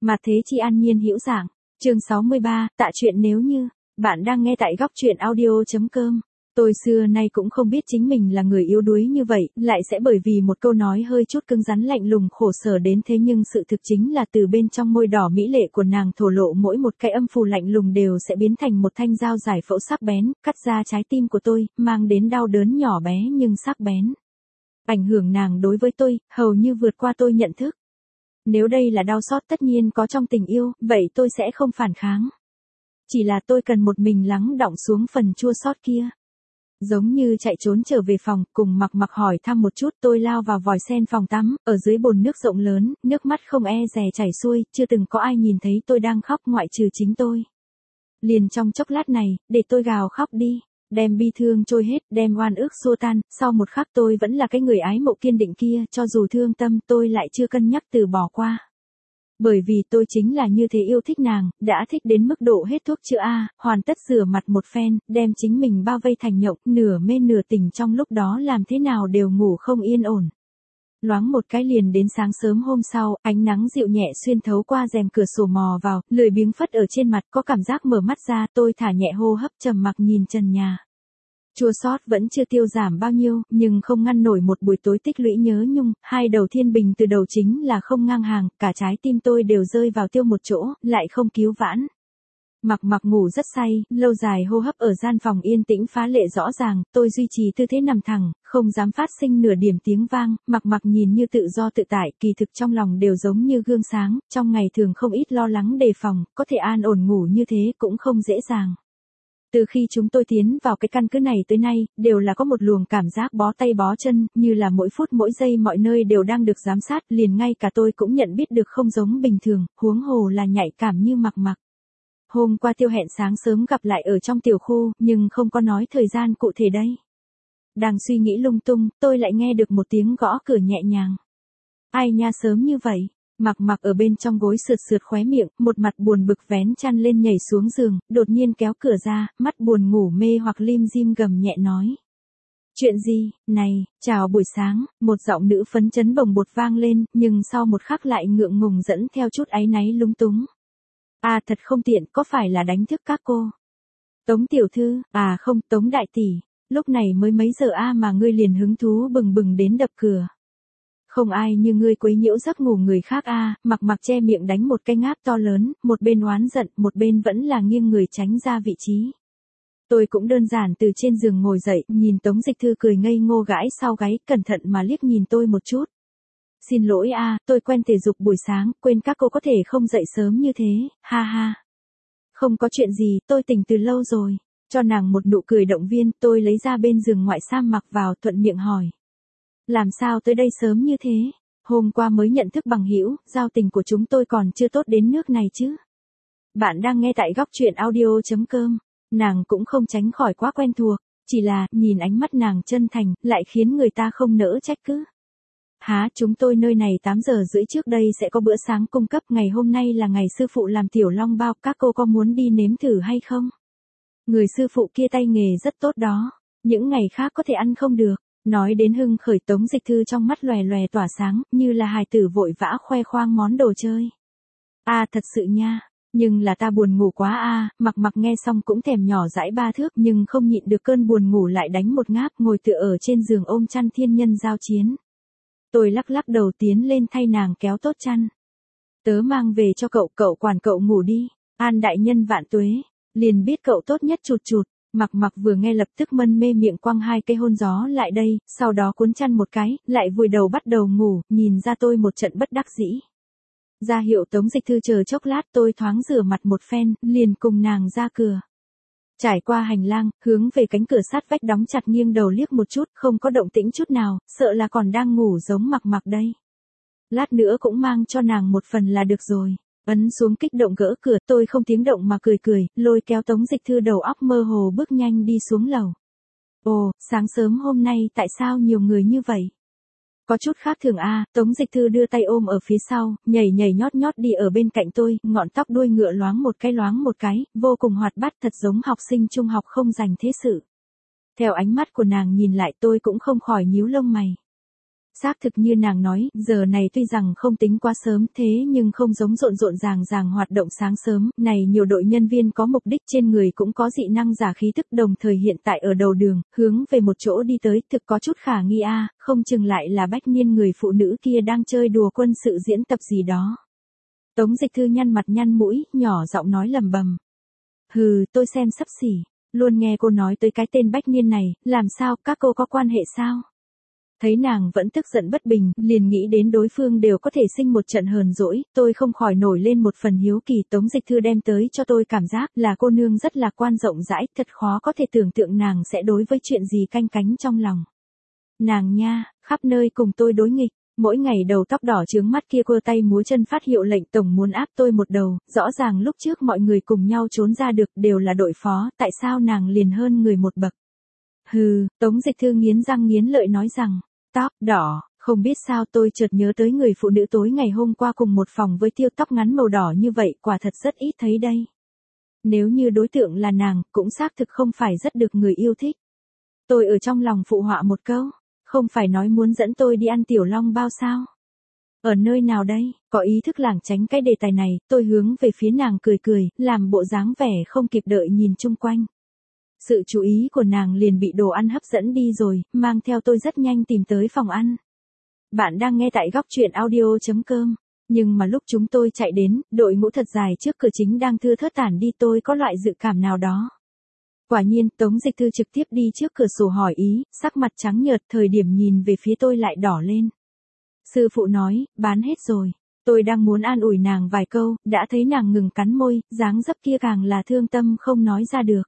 Mà thế chi an nhiên hữu giảng. Chương 63, tạ chuyện nếu như. Bạn đang nghe tại góc truyện audio.com. Tôi xưa nay cũng không biết chính mình là người yếu đuối như vậy, lại sẽ bởi vì một câu nói hơi chút cứng rắn lạnh lùng khổ sở đến thế, nhưng sự thực chính là từ bên trong môi đỏ mỹ lệ của nàng thổ lộ mỗi một cái âm phù lạnh lùng đều sẽ biến thành một thanh dao giải phẫu sắc bén, cắt ra trái tim của tôi, mang đến đau đớn nhỏ bé nhưng sắc bén. Ảnh hưởng nàng đối với tôi, hầu như vượt qua tôi nhận thức. Nếu đây là đau xót tất nhiên có trong tình yêu, vậy tôi sẽ không phản kháng. Chỉ là tôi cần một mình lắng đọng xuống phần chua xót kia. Giống như chạy trốn trở về phòng, cùng Mặc hỏi thăm một chút, tôi lao vào vòi sen phòng tắm, ở dưới bồn nước rộng lớn, nước mắt không e dè chảy xuôi, chưa từng có ai nhìn thấy tôi đang khóc ngoại trừ chính tôi. Liền trong chốc lát này, để tôi gào khóc đi, đem bi thương trôi hết, đem oan ức xua tan, sau một khắc tôi vẫn là cái người ái mộ kiên định kia, cho dù thương tâm tôi lại chưa cân nhắc từ bỏ qua. Bởi vì tôi chính là như thế yêu thích nàng, đã thích đến mức độ hết thuốc chữa A, hoàn tất rửa mặt một phen, đem chính mình bao vây thành nhộng, nửa mê nửa tỉnh, trong lúc đó làm thế nào đều ngủ không yên ổn. Loáng một cái liền đến sáng sớm hôm sau, ánh nắng dịu nhẹ xuyên thấu qua rèm cửa sổ mò vào, lười biếng phất ở trên mặt, có cảm giác mở mắt ra, tôi thả nhẹ hô hấp trầm mặc nhìn trần nhà. Chua xót vẫn chưa tiêu giảm bao nhiêu, nhưng không ngăn nổi một buổi tối tích lũy nhớ nhung, hai đầu thiên bình từ đầu chính là không ngang hàng, cả trái tim tôi đều rơi vào tiêu một chỗ, lại không cứu vãn. Mặc ngủ rất say, lâu dài hô hấp ở gian phòng yên tĩnh phá lệ rõ ràng, tôi duy trì tư thế nằm thẳng, không dám phát sinh nửa điểm tiếng vang, mặc nhìn như tự do tự tại, kỳ thực trong lòng đều giống như gương sáng, trong ngày thường không ít lo lắng đề phòng, có thể an ổn ngủ như thế cũng không dễ dàng. Từ khi chúng tôi tiến vào cái căn cứ này tới nay, đều là có một luồng cảm giác bó tay bó chân, như là mỗi phút mỗi giây mọi nơi đều đang được giám sát, liền ngay cả tôi cũng nhận biết được không giống bình thường, huống hồ là nhạy cảm như Mặc. Hôm qua Tiêu hẹn sáng sớm gặp lại ở trong tiểu khu, nhưng không có nói thời gian cụ thể đây. Đang suy nghĩ lung tung, tôi lại nghe được một tiếng gõ cửa nhẹ nhàng. Ai nha sớm như vậy? Mặc ở bên trong gối sượt khóe miệng, một mặt buồn bực vén chăn lên nhảy xuống giường, đột nhiên kéo cửa ra, mắt buồn ngủ mê hoặc lim dim gầm nhẹ nói. Chuyện gì, này, chào buổi sáng, một giọng nữ phấn chấn bồng bột vang lên, nhưng sau một khắc lại ngượng ngùng dẫn theo chút áy náy lúng túng. À thật không tiện, có phải là đánh thức các cô? Tống tiểu thư, à không, Tống đại tỷ, lúc này mới mấy giờ mà ngươi liền hứng thú bừng bừng đến đập cửa. Không ai như ngươi quấy nhiễu giấc ngủ người khác Mặc che miệng đánh một cái ngáp to lớn, một bên oán giận, một bên vẫn là nghiêng người tránh ra vị trí. Tôi cũng đơn giản từ trên giường ngồi dậy, nhìn Tống Dịch Thư cười ngây ngô gãi sau gáy, cẩn thận mà liếc nhìn tôi một chút. Xin lỗi tôi quen thể dục buổi sáng, quên các cô có thể không dậy sớm như thế, ha ha. Không có chuyện gì, tôi tỉnh từ lâu rồi. Cho nàng một nụ cười động viên, tôi lấy ra bên giường ngoại sam mặc vào, thuận miệng hỏi. Làm sao tới đây sớm như thế? Hôm qua mới nhận thức bằng hữu, giao tình của chúng tôi còn chưa tốt đến nước này chứ. Bạn đang nghe tại góc truyện audio.com. Nàng cũng không tránh khỏi quá quen thuộc, chỉ là nhìn ánh mắt nàng chân thành, lại khiến người ta không nỡ trách cứ. Chúng tôi nơi này 8 giờ rưỡi trước đây sẽ có bữa sáng cung cấp, ngày hôm nay là ngày sư phụ làm tiểu long bao, các cô có muốn đi nếm thử hay không? Người sư phụ kia tay nghề rất tốt đó, những ngày khác có thể ăn không được. Nói đến hưng khởi, Tống Dịch Thư trong mắt lòe lòe tỏa sáng, như là hài tử vội vã khoe khoang món đồ chơi. Thật sự nha, nhưng là ta buồn ngủ quá Mặc nghe xong cũng thèm nhỏ dãi 3 thước, nhưng không nhịn được cơn buồn ngủ lại đánh một ngáp, ngồi tựa ở trên giường ôm chăn thiên nhân giao chiến. Tôi lắc đầu tiến lên thay nàng kéo tốt chăn. Tớ mang về cho cậu quản cậu ngủ đi, An đại nhân vạn tuế, liền biết cậu tốt nhất chụt. Mặc vừa nghe lập tức mân mê miệng quăng 2 cây hôn gió lại đây, sau đó cuốn chăn một cái, lại vùi đầu bắt đầu ngủ, nhìn ra tôi một trận bất đắc dĩ. Ra hiệu Tống Dịch Thư chờ chốc lát, tôi thoáng rửa mặt một phen, liền cùng nàng ra cửa. Trải qua hành lang, hướng về cánh cửa sát vách đóng chặt, nghiêng đầu liếc một chút, không có động tĩnh chút nào, sợ là còn đang ngủ giống Mặc đây. Lát nữa cũng mang cho nàng một phần là được rồi. Ấn xuống kích động gỡ cửa, tôi không tiếng động mà cười, lôi kéo Tống Dịch Thư đầu óc mơ hồ bước nhanh đi xuống lầu. Ồ, sáng sớm hôm nay tại sao nhiều người như vậy? Có chút khác thường Tống Dịch Thư đưa tay ôm ở phía sau, nhảy nhót đi ở bên cạnh tôi, ngọn tóc đuôi ngựa loáng một cái, vô cùng hoạt bát, thật giống học sinh trung học không dành thế sự. Theo ánh mắt của nàng nhìn lại, tôi cũng không khỏi nhíu lông mày. Xác thực như nàng nói, giờ này tuy rằng không tính quá sớm thế nhưng không giống rộn rộn ràng ràng hoạt động sáng sớm, này nhiều đội nhân viên có mục đích trên người cũng có dị năng giả khí tức đồng thời hiện tại ở đầu đường, hướng về một chỗ đi tới, thực có chút khả nghi không chừng lại là Bách Niên người phụ nữ kia đang chơi đùa quân sự diễn tập gì đó. Tống Dịch Thư nhăn mặt nhăn mũi, nhỏ giọng nói lầm bầm. Hừ, tôi xem sắp xỉ, luôn nghe cô nói tới cái tên Bách Niên này, làm sao, các cô có quan hệ sao? Thấy nàng vẫn tức giận bất bình, liền nghĩ đến đối phương đều có thể sinh một trận hờn dỗi, tôi không khỏi nổi lên một phần hiếu kỳ. Tống Dịch Thư đem tới cho tôi cảm giác là cô nương rất lạc quan rộng rãi, thật khó có thể tưởng tượng nàng sẽ đối với chuyện gì canh cánh trong lòng. Nàng nha, khắp nơi cùng tôi đối nghịch, mỗi ngày đầu tóc đỏ chướng mắt kia quơ tay múa chân phát hiệu lệnh tổng muốn áp tôi một đầu, rõ ràng lúc trước mọi người cùng nhau trốn ra được đều là đội phó, tại sao nàng liền hơn người một bậc? Hừ, Tống Dịch Thư nghiến răng nghiến lợi nói rằng, tóc đỏ, không biết sao tôi chợt nhớ tới người phụ nữ tối ngày hôm qua cùng một phòng với tiêu tóc ngắn màu đỏ như vậy, quả thật rất ít thấy đây. Nếu như đối tượng là nàng, cũng xác thực không phải rất được người yêu thích. Tôi ở trong lòng phụ họa một câu, không phải nói muốn dẫn tôi đi ăn tiểu long bao sao? Ở nơi nào đây? Có ý thức lảng tránh cái đề tài này, tôi hướng về phía nàng cười cười, làm bộ dáng vẻ không kịp đợi nhìn chung quanh. Sự chú ý của nàng liền bị đồ ăn hấp dẫn đi rồi, mang theo tôi rất nhanh tìm tới phòng ăn. Bạn đang nghe tại góc truyện audio.com. Nhưng mà lúc chúng tôi chạy đến, đội ngũ thật dài trước cửa chính đang thưa thớt tản đi, tôi có loại dự cảm nào đó. Quả nhiên, Tống Dịch Thư trực tiếp đi trước cửa sổ hỏi ý, sắc mặt trắng nhợt, thời điểm nhìn về phía tôi lại đỏ lên. Sư phụ nói, bán hết rồi. Tôi đang muốn an ủi nàng vài câu, đã thấy nàng ngừng cắn môi, dáng dấp kia càng là thương tâm không nói ra được.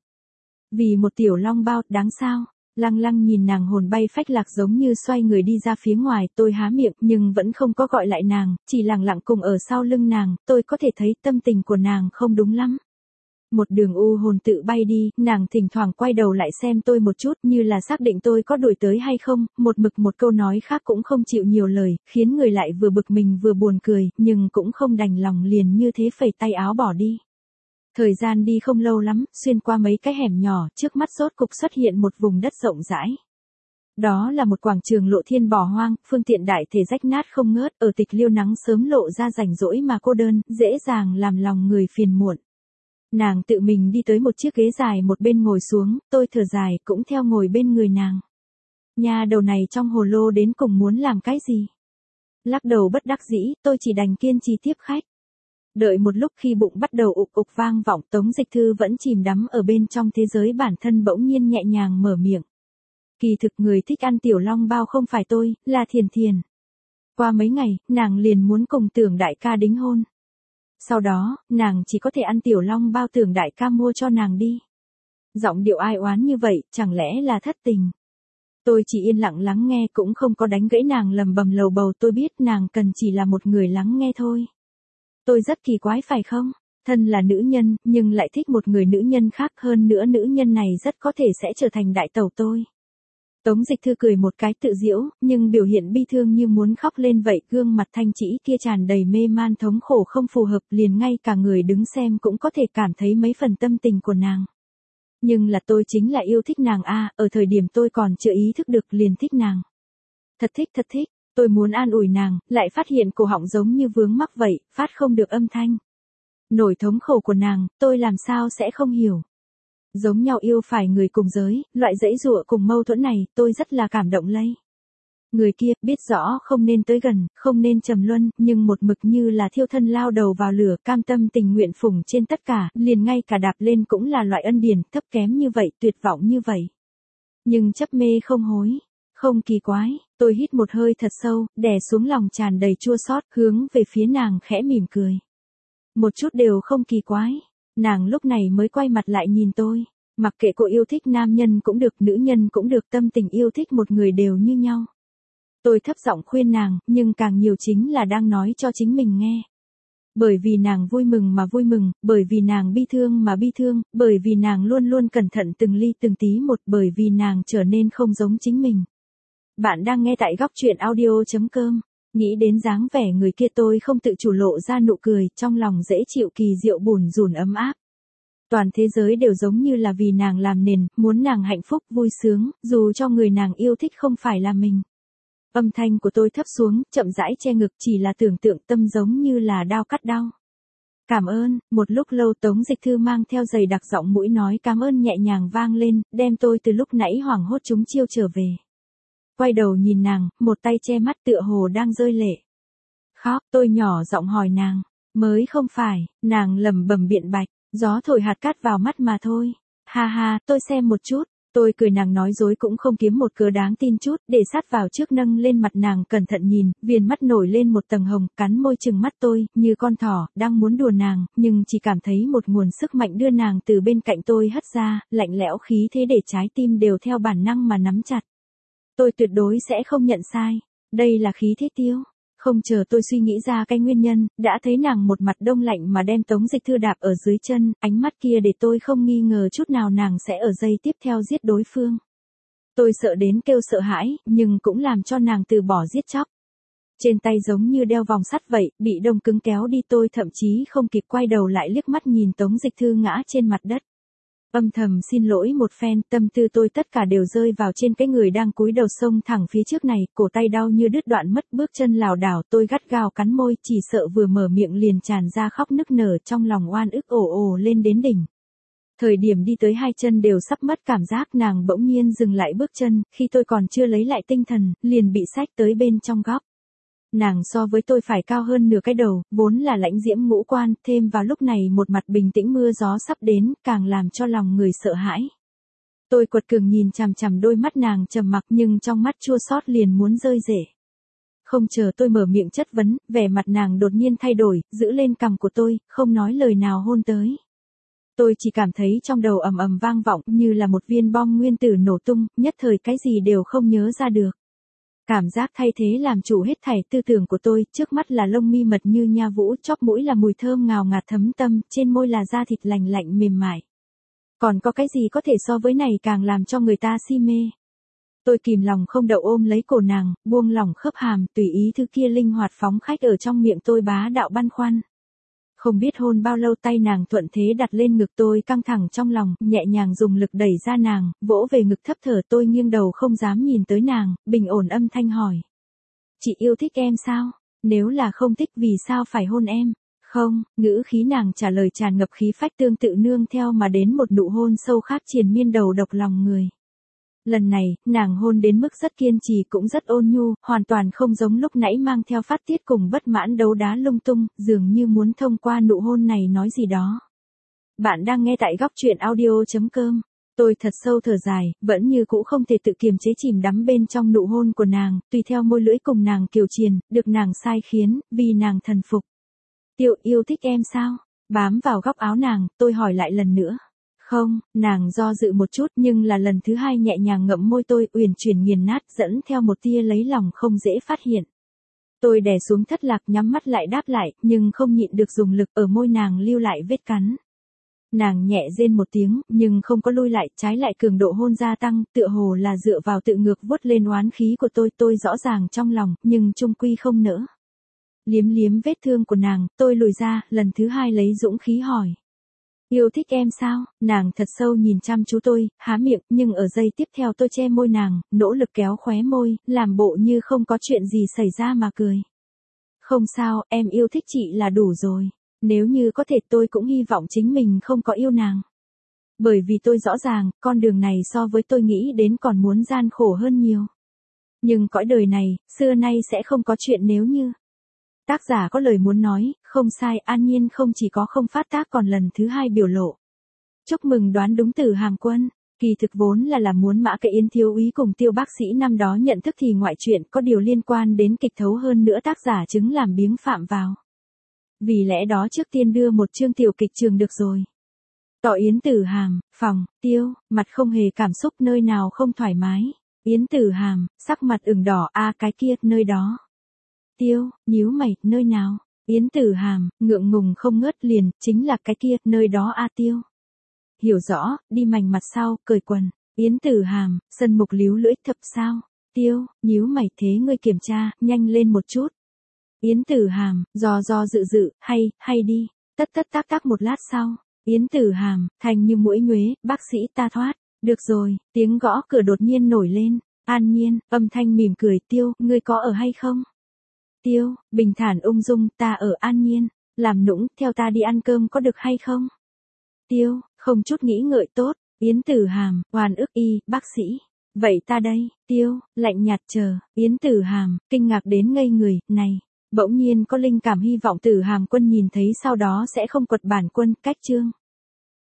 Vì một tiểu long bao, đáng sao? Lăng lăng nhìn nàng hồn bay phách lạc giống như xoay người đi ra phía ngoài, tôi há miệng nhưng vẫn không có gọi lại nàng, chỉ lặng lặng cùng ở sau lưng nàng, tôi có thể thấy tâm tình của nàng không đúng lắm. Một đường u hồn tự bay đi, nàng thỉnh thoảng quay đầu lại xem tôi một chút như là xác định tôi có đuổi tới hay không, một mực một câu nói khác cũng không chịu nhiều lời, khiến người lại vừa bực mình vừa buồn cười, nhưng cũng không đành lòng liền như thế phẩy tay áo bỏ đi. Thời gian đi không lâu lắm, xuyên qua mấy cái hẻm nhỏ, trước mắt rốt cục xuất hiện một vùng đất rộng rãi. Đó là một quảng trường lộ thiên bỏ hoang, phương tiện đại thể rách nát không ngớt, ở tịch liêu nắng sớm lộ ra rảnh rỗi mà cô đơn, dễ dàng làm lòng người phiền muộn. Nàng tự mình đi tới một chiếc ghế dài một bên ngồi xuống, tôi thở dài cũng theo ngồi bên người nàng. Nhà đầu này trong hồ lô đến cùng muốn làm cái gì? Lắc đầu bất đắc dĩ, tôi chỉ đành kiên trì tiếp khách. Đợi một lúc khi bụng bắt đầu ục ục vang vọng, Tống Dịch Thư vẫn chìm đắm ở bên trong thế giới bản thân bỗng nhiên nhẹ nhàng mở miệng. Kỳ thực người thích ăn tiểu long bao không phải tôi, là Thiền Thiền. Qua mấy ngày, nàng liền muốn cùng Tưởng đại ca đính hôn. Sau đó, nàng chỉ có thể ăn tiểu long bao Tưởng đại ca mua cho nàng đi. Giọng điệu ai oán như vậy, chẳng lẽ là thất tình? Tôi chỉ yên lặng lắng nghe cũng không có đánh gãy nàng lầm bầm lầu bầu, tôi biết nàng cần chỉ là một người lắng nghe thôi. Tôi rất kỳ quái phải không? Thân là nữ nhân, nhưng lại thích một người nữ nhân khác, hơn nữa nữ nhân này rất có thể sẽ trở thành đại tẩu tôi. Tống Dịch Thư cười một cái tự giễu, nhưng biểu hiện bi thương như muốn khóc lên vậy, gương mặt thanh trĩ kia tràn đầy mê man thống khổ không phù hợp, liền ngay cả người đứng xem cũng có thể cảm thấy mấy phần tâm tình của nàng. Nhưng là tôi chính là yêu thích nàng ở thời điểm tôi còn chưa ý thức được liền thích nàng. Thật thích. Tôi muốn an ủi nàng, lại phát hiện cổ họng giống như vướng mắc vậy, phát không được âm thanh. Nỗi thống khổ của nàng, tôi làm sao sẽ không hiểu. Giống nhau yêu phải người cùng giới, loại dãy dụa cùng mâu thuẫn này, tôi rất là cảm động lây. Người kia, biết rõ không nên tới gần, không nên trầm luân, nhưng một mực như là thiêu thân lao đầu vào lửa, cam tâm tình nguyện phụng trên tất cả, liền ngay cả đạp lên cũng là loại ân điển, thấp kém như vậy, tuyệt vọng như vậy. Nhưng chấp mê không hối. Không kỳ quái, tôi hít một hơi thật sâu, đè xuống lòng tràn đầy chua xót, hướng về phía nàng khẽ mỉm cười. Một chút đều không kỳ quái. Nàng lúc này mới quay mặt lại nhìn tôi. Mặc kệ cô yêu thích nam nhân cũng được, nữ nhân cũng được, tâm tình yêu thích một người đều như nhau. Tôi thấp giọng khuyên nàng, nhưng càng nhiều chính là đang nói cho chính mình nghe. Bởi vì nàng vui mừng mà vui mừng, bởi vì nàng bi thương mà bi thương, bởi vì nàng luôn luôn cẩn thận từng ly từng tí một, bởi vì nàng trở nên không giống chính mình. Bạn đang nghe tại góc truyện audio.com. Nghĩ đến dáng vẻ người kia tôi không tự chủ lộ ra nụ cười, trong lòng dễ chịu kỳ diệu bùn rùn ấm áp. Toàn thế giới đều giống như là vì nàng làm nền, muốn nàng hạnh phúc vui sướng, dù cho người nàng yêu thích không phải là mình. Âm thanh của tôi thấp xuống, chậm rãi che ngực, chỉ là tưởng tượng tâm giống như là đao cắt đau. Cảm ơn, một lúc lâu Tống Dịch Thư mang theo giày đặc giọng mũi nói cảm ơn nhẹ nhàng vang lên, đem tôi từ lúc nãy hoảng hốt chúng chiêu trở về. Quay đầu nhìn nàng, một tay che mắt tựa hồ đang rơi lệ. Khóc, tôi nhỏ giọng hỏi nàng, mới không phải, nàng lẩm bẩm biện bạch, gió thổi hạt cát vào mắt mà thôi. Ha ha, tôi xem một chút. Tôi cười, nàng nói dối cũng không kiếm một cớ đáng tin chút, để sát vào trước nâng lên mặt nàng cẩn thận nhìn, viền mắt nổi lên một tầng hồng, cắn môi chừng mắt tôi, như con thỏ, đang muốn đùa nàng, nhưng chỉ cảm thấy một nguồn sức mạnh đưa nàng từ bên cạnh tôi hất ra, lạnh lẽo khí thế để trái tim đều theo bản năng mà nắm chặt. Tôi tuyệt đối sẽ không nhận sai, đây là khí thế Tiêu. Không chờ tôi suy nghĩ ra cái nguyên nhân, đã thấy nàng một mặt đông lạnh mà đem Tống Dịch Thư đạp ở dưới chân, ánh mắt kia để tôi không nghi ngờ chút nào nàng sẽ ở giây tiếp theo giết đối phương. Tôi sợ đến kêu sợ hãi, nhưng cũng làm cho nàng từ bỏ giết chóc. Trên tay giống như đeo vòng sắt vậy, bị đông cứng kéo đi, tôi thậm chí không kịp quay đầu lại liếc mắt nhìn Tống Dịch Thư ngã trên mặt đất. Âm thầm xin lỗi một phen, tâm tư tôi tất cả đều rơi vào trên cái người đang cúi đầu xông thẳng phía trước này, cổ tay đau như đứt đoạn mất, bước chân lảo đảo, tôi gắt gao cắn môi, chỉ sợ vừa mở miệng liền tràn ra khóc nức nở, trong lòng oan ức ồ ồ lên đến đỉnh. Thời điểm đi tới hai chân đều sắp mất cảm giác, nàng bỗng nhiên dừng lại bước chân, khi tôi còn chưa lấy lại tinh thần, liền bị xách tới bên trong góc. Nàng so với tôi phải cao hơn nửa cái đầu, vốn là lãnh diễm ngũ quan, thêm vào lúc này một mặt bình tĩnh mưa gió sắp đến, càng làm cho lòng người sợ hãi. Tôi quật cường nhìn chằm chằm đôi mắt nàng trầm mặc, nhưng trong mắt chua xót liền muốn rơi rể. Không chờ tôi mở miệng chất vấn, vẻ mặt nàng đột nhiên thay đổi, giữ lên cằm của tôi, không nói lời nào hôn tới. Tôi chỉ cảm thấy trong đầu ầm ầm vang vọng, như là một viên bom nguyên tử nổ tung, nhất thời cái gì đều không nhớ ra được. Cảm giác thay thế làm chủ hết thảy tư tưởng của tôi, trước mắt là lông mi mật như nha vũ, chóp mũi là mùi thơm ngào ngạt thấm tâm, trên môi là da thịt lành lạnh mềm mại. Còn có cái gì có thể so với này càng làm cho người ta si mê. Tôi kìm lòng không đậu ôm lấy cổ nàng, buông lỏng khớp hàm, tùy ý thứ kia linh hoạt phóng khách ở trong miệng tôi, bá đạo băn khoăn. Không biết hôn bao lâu, tay nàng thuận thế đặt lên ngực tôi, căng thẳng trong lòng, nhẹ nhàng dùng lực đẩy ra nàng, vỗ về ngực thấp thở. Tôi nghiêng đầu không dám nhìn tới nàng, bình ổn âm thanh hỏi. Chị yêu thích em sao? Nếu là không thích vì sao phải hôn em? Không, ngữ khí nàng trả lời tràn ngập khí phách, tương tự nương theo mà đến một nụ hôn sâu khác triền miên đầu độc lòng người. Lần này, nàng hôn đến mức rất kiên trì cũng rất ôn nhu, hoàn toàn không giống lúc nãy mang theo phát tiết cùng bất mãn đấu đá lung tung, dường như muốn thông qua nụ hôn này nói gì đó. Bạn đang nghe tại góc truyện audio.com. Tôi thật sâu thở dài, vẫn như cũ không thể tự kiềm chế chìm đắm bên trong nụ hôn của nàng, tùy theo môi lưỡi cùng nàng kiều triền, được nàng sai khiến, vì nàng thần phục. Tiêu yêu thích em sao? Bám vào góc áo nàng, tôi hỏi lại lần nữa. Không, nàng do dự một chút, nhưng là lần thứ hai nhẹ nhàng ngậm môi tôi, uyển chuyển nghiền nát, dẫn theo một tia lấy lòng không dễ phát hiện. Tôi đè xuống thất lạc, nhắm mắt lại đáp lại, nhưng không nhịn được dùng lực, ở môi nàng lưu lại vết cắn. Nàng nhẹ rên một tiếng, nhưng không có lui lại, trái lại cường độ hôn gia tăng, tựa hồ là dựa vào tự ngược vuốt lên oán khí của tôi rõ ràng trong lòng, nhưng chung quy không nỡ. Liếm liếm vết thương của nàng, tôi lùi ra, lần thứ hai lấy dũng khí hỏi. Yêu thích em sao? Nàng thật sâu nhìn chăm chú tôi, há miệng, nhưng ở giây tiếp theo tôi che môi nàng, nỗ lực kéo khóe môi, làm bộ như không có chuyện gì xảy ra mà cười. Không sao, em yêu thích chị là đủ rồi. Nếu như có thể tôi cũng hy vọng chính mình không có yêu nàng. Bởi vì tôi rõ ràng, con đường này so với tôi nghĩ đến còn muốn gian khổ hơn nhiều. Nhưng cõi đời này, xưa nay sẽ không có chuyện nếu như. Tác giả có lời muốn nói, không sai, An Nhiên không chỉ có không phát tác còn lần thứ hai biểu lộ. Chúc mừng đoán đúng từ Hàm Quân. Kỳ thực vốn là muốn Mã Cái Yến thiếu úy cùng Tiêu bác sĩ năm đó nhận thức thì ngoại chuyện có điều liên quan đến kịch thấu hơn nữa tác giả chứng làm biếng phạm vào. Vì lẽ đó trước tiên đưa một chương tiểu kịch trường được rồi. Tỏ Yến Tử Hàm, phòng, Tiêu, mặt không hề cảm xúc, nơi nào không thoải mái. Yến Tử Hàm, sắc mặt ửng đỏ, cái kia, nơi đó. Tiêu, nhíu mày, nơi nào? Yến Tử Hàm, ngượng ngùng không ngớt, liền, chính là cái kia, nơi đó Tiêu. Hiểu rõ, đi mảnh mặt sau, cởi quần. Yến Tử Hàm, sân mục líu lưỡi, thập sao? Tiêu, nhíu mày, thế ngươi kiểm tra, nhanh lên một chút. Yến Tử Hàm, do dự, hay đi. Tất tác một lát sau. Yến Tử Hàm, thành như muỗi nhuế, bác sĩ ta thoát. Được rồi, tiếng gõ cửa đột nhiên nổi lên. An Nhiên, âm thanh mỉm cười, Tiêu, ngươi có ở hay không? Tiêu, bình thản ung dung, ta ở. An Nhiên, làm nũng, theo ta đi ăn cơm có được hay không? Tiêu, không chút nghĩ ngợi, tốt. Yến Tử Hàm, oan ức y, bác sĩ. Vậy ta đây. Tiêu, lạnh nhạt, chờ. Yến Tử Hàm, kinh ngạc đến ngây người, này. Bỗng nhiên có linh cảm hy vọng Tử Hàm Quân nhìn thấy sau đó sẽ không quật bản quân, cách chương.